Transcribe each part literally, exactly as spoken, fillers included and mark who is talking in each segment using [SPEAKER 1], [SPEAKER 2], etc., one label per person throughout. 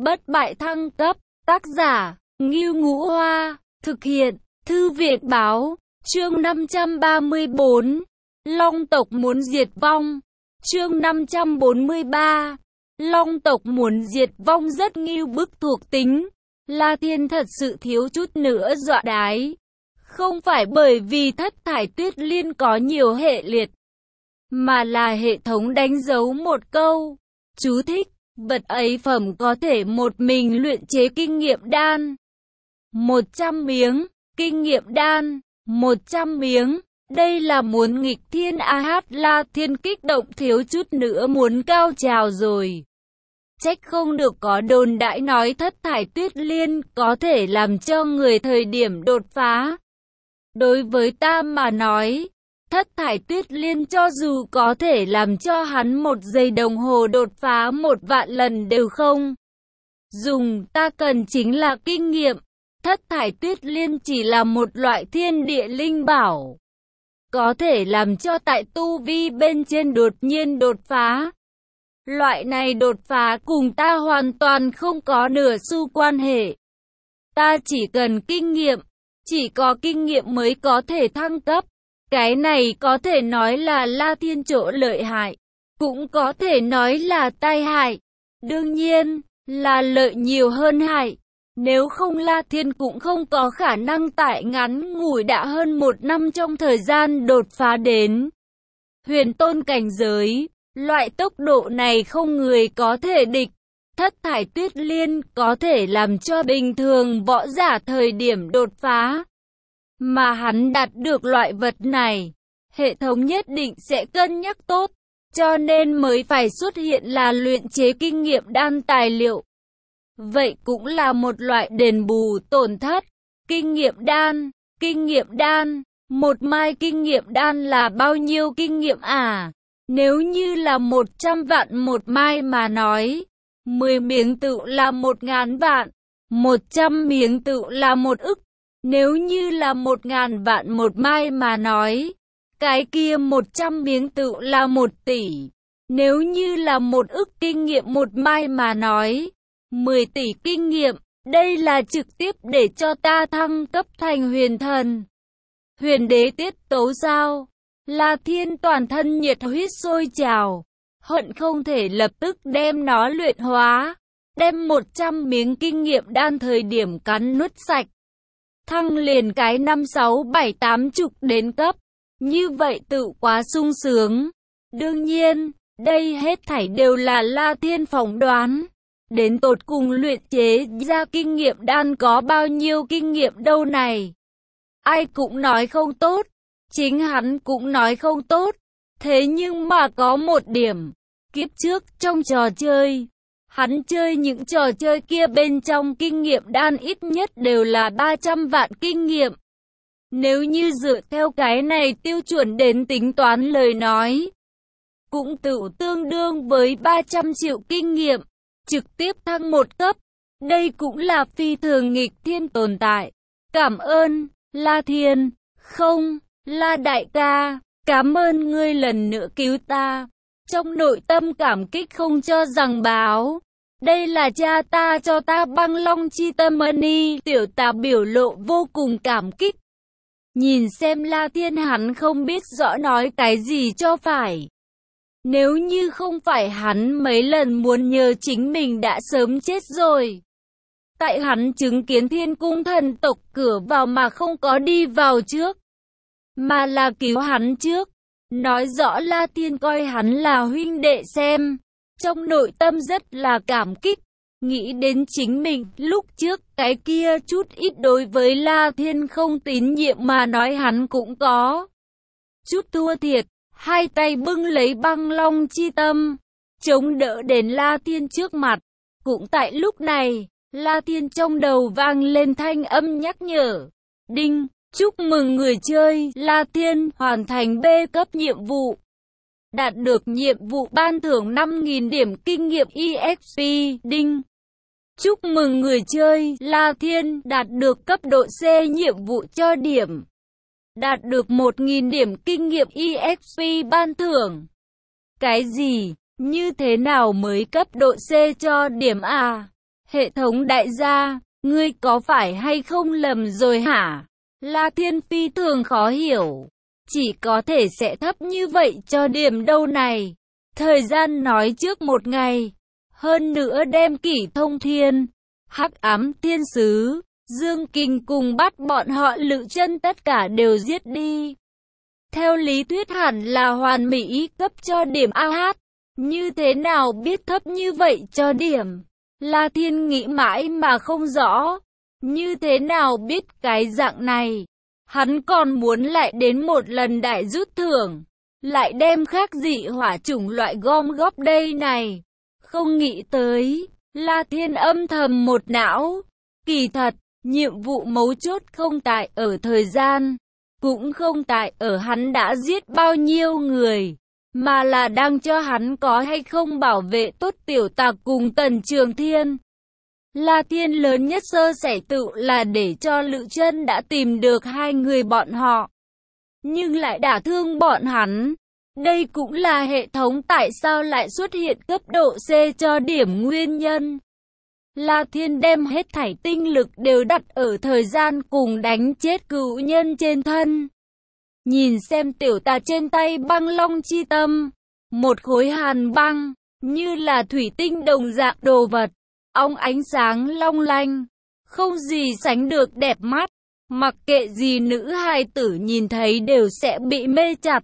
[SPEAKER 1] bất bại thăng cấp. Tác giả, Ngưu Ngũ Hoa. Thực hiện, Thư viện Báo. Chương năm trăm ba mươi bốn. Long tộc muốn diệt vong. Chương năm trăm bốn mươi ba. Long tộc muốn diệt vong rất ngưu bức thuộc tính. La Thiên thật sự thiếu chút nữa dọa đái. Không phải bởi vì Thất Thải Tuyết Liên có nhiều hệ liệt, mà là hệ thống đánh dấu một câu. Chú thích, vật ấy phẩm có thể một mình luyện chế kinh nghiệm đan. một trăm miếng, kinh nghiệm đan, một trăm miếng. Đây là muốn nghịch thiên a hát. La Thiên kích động thiếu chút nữa muốn cao trào rồi. Trách không được có đồn đãi nói Thất Thải Tuyết Liên có thể làm cho người thời điểm đột phá. Đối với ta mà nói, Thất Thải Tuyết Liên cho dù có thể làm cho hắn một giây đồng hồ đột phá một vạn lần đều không dùng, ta cần chính là kinh nghiệm. Thất Thải Tuyết Liên chỉ là một loại thiên địa linh bảo, có thể làm cho tại tu vi bên trên đột nhiên đột phá. Loại này đột phá cùng ta hoàn toàn không có nửa xu quan hệ. Ta chỉ cần kinh nghiệm, chỉ có kinh nghiệm mới có thể thăng cấp. Cái này có thể nói là La Thiên chỗ lợi hại, cũng có thể nói là tai hại. Đương nhiên, là lợi nhiều hơn hại. Nếu không La Thiên cũng không có khả năng tại ngắn ngủi đã hơn một năm trong thời gian đột phá đến huyền tôn cảnh giới. Loại tốc độ này không người có thể địch. Thất Thải Tuyết Liên có thể làm cho bình thường võ giả thời điểm đột phá. Mà hắn đạt được loại vật này, hệ thống nhất định sẽ cân nhắc tốt, cho nên mới phải xuất hiện là luyện chế kinh nghiệm đan tài liệu. Vậy cũng là một loại đền bù tổn thất. Kinh nghiệm đan, kinh nghiệm đan, một mai kinh nghiệm đan là bao nhiêu kinh nghiệm à? Nếu như là một trăm vạn một mai mà nói, mười miếng tự là một ngàn vạn, một trăm miếng tự là một ức. Nếu như là một ngàn vạn một mai mà nói, cái kia một trăm miếng tự là một tỷ. Nếu như là một ức kinh nghiệm một mai mà nói, mười tỷ kinh nghiệm. Đây là trực tiếp để cho ta thăng cấp thành huyền thần, huyền đế tiết tấu sao? La Thiên toàn thân nhiệt huyết sôi trào, hận không thể lập tức đem nó luyện hóa, đem một trăm miếng kinh nghiệm đan thời điểm cắn nuốt sạch. Thăng liền cái năm sáu bảy tám chục đến cấp, như vậy tự quá sung sướng. Đương nhiên, đây hết thảy đều là La Thiên phỏng đoán. Đến tột cùng luyện chế ra kinh nghiệm đan có bao nhiêu kinh nghiệm đâu này? Ai cũng nói không tốt, chính hắn cũng nói không tốt. Thế nhưng mà có một điểm, kiếp trước trong trò chơi, hắn chơi những trò chơi kia bên trong kinh nghiệm đan ít nhất đều là ba trăm vạn kinh nghiệm. Nếu như dựa theo cái này tiêu chuẩn đến tính toán lời nói, cũng tự tương đương với ba trăm triệu kinh nghiệm, trực tiếp thăng một cấp. Đây cũng là phi thường nghịch thiên tồn tại. Cảm ơn, La Thiên. Không, La đại ca, cảm ơn ngươi lần nữa cứu ta. Trong nội tâm cảm kích không cho rằng báo. Đây là cha ta cho ta băng long chi tâm mani. Tiểu tà biểu lộ vô cùng cảm kích. Nhìn xem La Thiên hắn không biết rõ nói cái gì cho phải. Nếu như không phải hắn mấy lần muốn nhờ chính mình đã sớm chết rồi. Tại hắn chứng kiến thiên cung thần tộc cửa vào mà không có đi vào trước, mà là cứu hắn trước. Nói rõ La Thiên coi hắn là huynh đệ xem. Trong nội tâm rất là cảm kích. Nghĩ đến chính mình lúc trước cái kia chút ít đối với La Thiên không tín nhiệm mà nói hắn cũng có chút thua thiệt. Hai tay bưng lấy băng long chi tâm, chống đỡ đến La Thiên trước mặt. Cũng tại lúc này, La Thiên trong đầu vang lên thanh âm nhắc nhở. Đinh, chúc mừng người chơi La Thiên hoàn thành B cấp nhiệm vụ. Đạt được nhiệm vụ ban thưởng năm nghìn điểm kinh nghiệm e ích pê. Đinh, chúc mừng người chơi La Thiên đạt được cấp độ C nhiệm vụ cho điểm. Đạt được một nghìn điểm kinh nghiệm e ích pê ban thưởng. Cái gì? Như thế nào mới cấp độ C cho điểm à? Hệ thống đại gia, ngươi có phải hay không lầm rồi hả? La Thiên phi thường khó hiểu. Chỉ có thể sẽ thấp như vậy cho điểm đâu này. Thời gian nói trước một ngày. Hơn nữa đem Kỷ Thông Thiên, Hắc Ám Thiên Sứ, Dương Kình cùng bắt bọn họ Lữ Chân tất cả đều giết đi. Theo lý thuyết hẳn là hoàn mỹ cấp cho điểm a hát. Như thế nào biết thấp như vậy cho điểm? La Thiên nghĩ mãi mà không rõ. Như thế nào biết cái dạng này? Hắn còn muốn lại đến một lần đại rút thưởng. Lại đem khác dị hỏa chủng loại gom góp đây này. Không nghĩ tới, La Thiên âm thầm một não. Kỳ thật, nhiệm vụ mấu chốt không tại ở thời gian. Cũng không tại ở hắn đã giết bao nhiêu người. Mà là đang cho hắn có hay không bảo vệ tốt Tiểu Tạc cùng Tần Trường Thiên. La Thiên lớn nhất sơ sẩy tự là để cho Lữ Chân đã tìm được hai người bọn họ. Nhưng lại đả thương bọn hắn. Đây cũng là hệ thống tại sao lại xuất hiện cấp độ C cho điểm nguyên nhân. La Thiên đem hết thảy tinh lực đều đặt ở thời gian cùng đánh chết cựu nhân trên thân. Nhìn xem Tiểu Tà trên tay băng long chi tâm. Một khối hàn băng, như là thủy tinh đồng dạng đồ vật. Óng ánh sáng long lanh, không gì sánh được đẹp mắt. Mặc kệ gì nữ hài tử nhìn thấy đều sẽ bị mê chặt.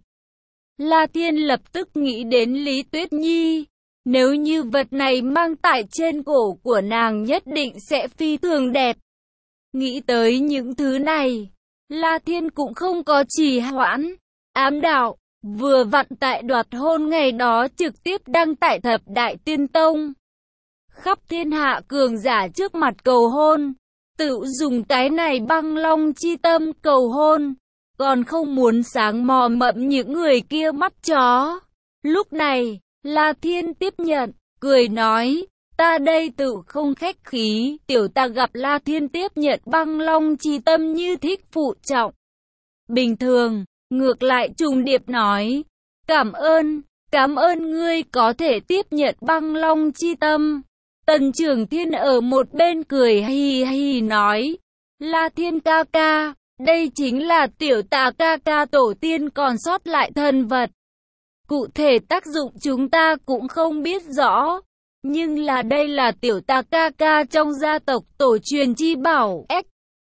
[SPEAKER 1] La Thiên lập tức nghĩ đến Lý Tuyết Nhi. Nếu như vật này mang tại trên cổ của nàng nhất định sẽ phi thường đẹp. Nghĩ tới những thứ này, La Thiên cũng không có trì hoãn. Ám đạo, vừa vặn tại đoạt hôn ngày đó trực tiếp đăng tại Thập Đại Tiên Tông. Khắp thiên hạ cường giả trước mặt cầu hôn. Tự dùng cái này băng long chi tâm cầu hôn. Còn không muốn sáng mò mẫm những người kia mắt chó. Lúc này, La Thiên tiếp nhận, cười nói, ta đây tự không khách khí. Tiểu ta gặp La Thiên tiếp nhận băng long chi tâm như thích phụ trọng. Bình thường, ngược lại trùng điệp nói, cảm ơn, cảm ơn ngươi có thể tiếp nhận băng long chi tâm. Tần Trường Thiên ở một bên cười hì hì nói, La Thiên ca ca, đây chính là tiểu tà ca ca tổ tiên còn sót lại thần vật. Cụ thể tác dụng chúng ta cũng không biết rõ, nhưng là đây là tiểu tà ca ca trong gia tộc tổ truyền chi bảo. Ếch,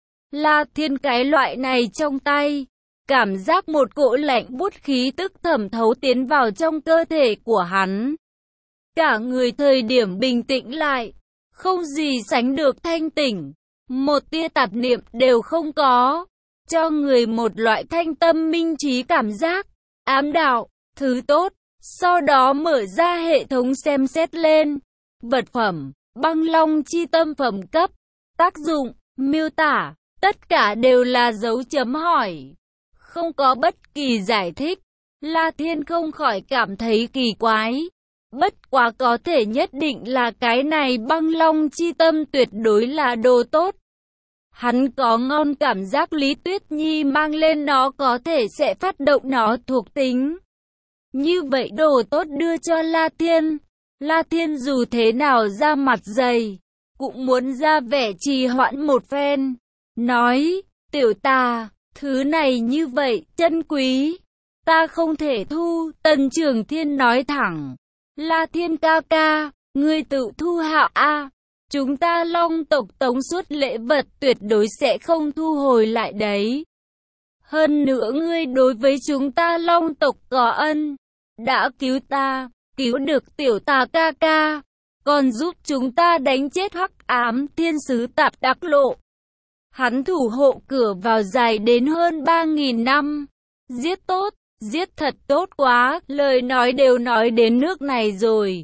[SPEAKER 1] La Thiên cái loại này trong tay, cảm giác một cỗ lạnh buốt khí tức thẩm thấu tiến vào trong cơ thể của hắn. Cả người thời điểm bình tĩnh lại, không gì sánh được thanh tỉnh, một tia tạp niệm đều không có, cho người một loại thanh tâm minh trí cảm giác. Ám đạo, thứ tốt, sau đó mở ra hệ thống xem xét lên. Vật phẩm, băng long chi tâm phẩm cấp, tác dụng, miêu tả, tất cả đều là dấu chấm hỏi. Không có bất kỳ giải thích, La Thiên không khỏi cảm thấy kỳ quái. Bất quá có thể nhất định là cái này băng long chi tâm tuyệt đối là đồ tốt. Hắn có ngon cảm giác Lý Tuyết Nhi mang lên nó có thể sẽ phát động nó thuộc tính. Như vậy đồ tốt đưa cho La Thiên. La Thiên dù thế nào ra mặt dày, cũng muốn ra vẻ trì hoãn một phen. Nói, tiểu tà, thứ này như vậy, chân quý. Ta không thể thu, Tần Trường Thiên nói thẳng. La Thiên ca ca, ngươi tự thu hạ a. Chúng ta Long tộc tống suốt lễ vật tuyệt đối sẽ không thu hồi lại đấy. Hơn nữa ngươi đối với chúng ta Long tộc có ân, đã cứu ta, cứu được tiểu tà ca ca, còn giúp chúng ta đánh chết Hắc Ám Thiên Sứ Tạp Đắc Lộ. Hắn thủ hộ cửa vào dài đến hơn ba nghìn năm. Giết tốt, giết thật tốt quá, lời nói đều nói đến nước này rồi.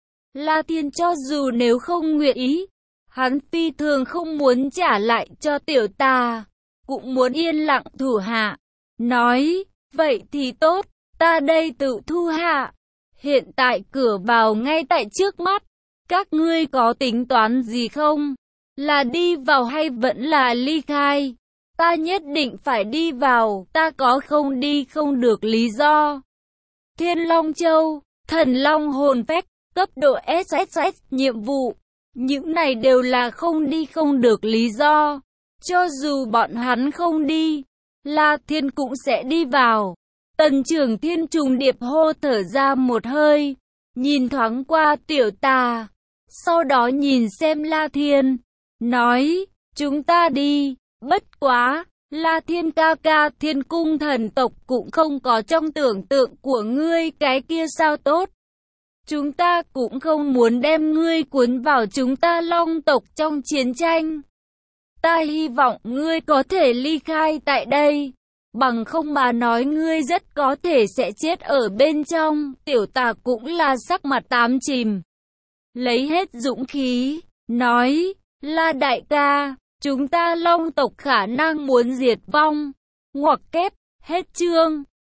[SPEAKER 1] La Thiên cho dù nếu không nguyện ý, hắn phi thường không muốn trả lại cho tiểu tà, cũng muốn yên lặng thủ hạ. Nói, vậy thì tốt, ta đây tự thu hạ. Hiện tại cửa vào ngay tại trước mắt, các ngươi có tính toán gì không? Là đi vào hay vẫn là ly khai? Ta nhất định phải đi vào, ta có không đi không được lý do. Thiên Long Châu, Thần Long Hồn Phách, cấp độ ét ét ét, nhiệm vụ, Những này đều là không đi không được lý do. Cho dù bọn hắn không đi, La Thiên cũng sẽ đi vào. Tần Trường Thiên trùng điệp hô thở ra một hơi, nhìn thoáng qua Tiểu Tà, sau đó nhìn xem La Thiên, nói, chúng ta đi, bất quá, La Thiên ca ca, Thiên cung thần tộc cũng không có trong tưởng tượng của ngươi cái kia sao tốt. Chúng ta cũng không muốn đem ngươi cuốn vào chúng ta Long tộc trong chiến tranh. Ta hy vọng ngươi có thể ly khai tại đây, bằng không mà nói ngươi rất có thể sẽ chết ở bên trong. Tiểu Tà cũng là sắc mặt tám chìm, lấy hết dũng khí, nói, La đại ca, chúng ta Long tộc khả năng muốn diệt vong. Ngoặc kép, hết chương.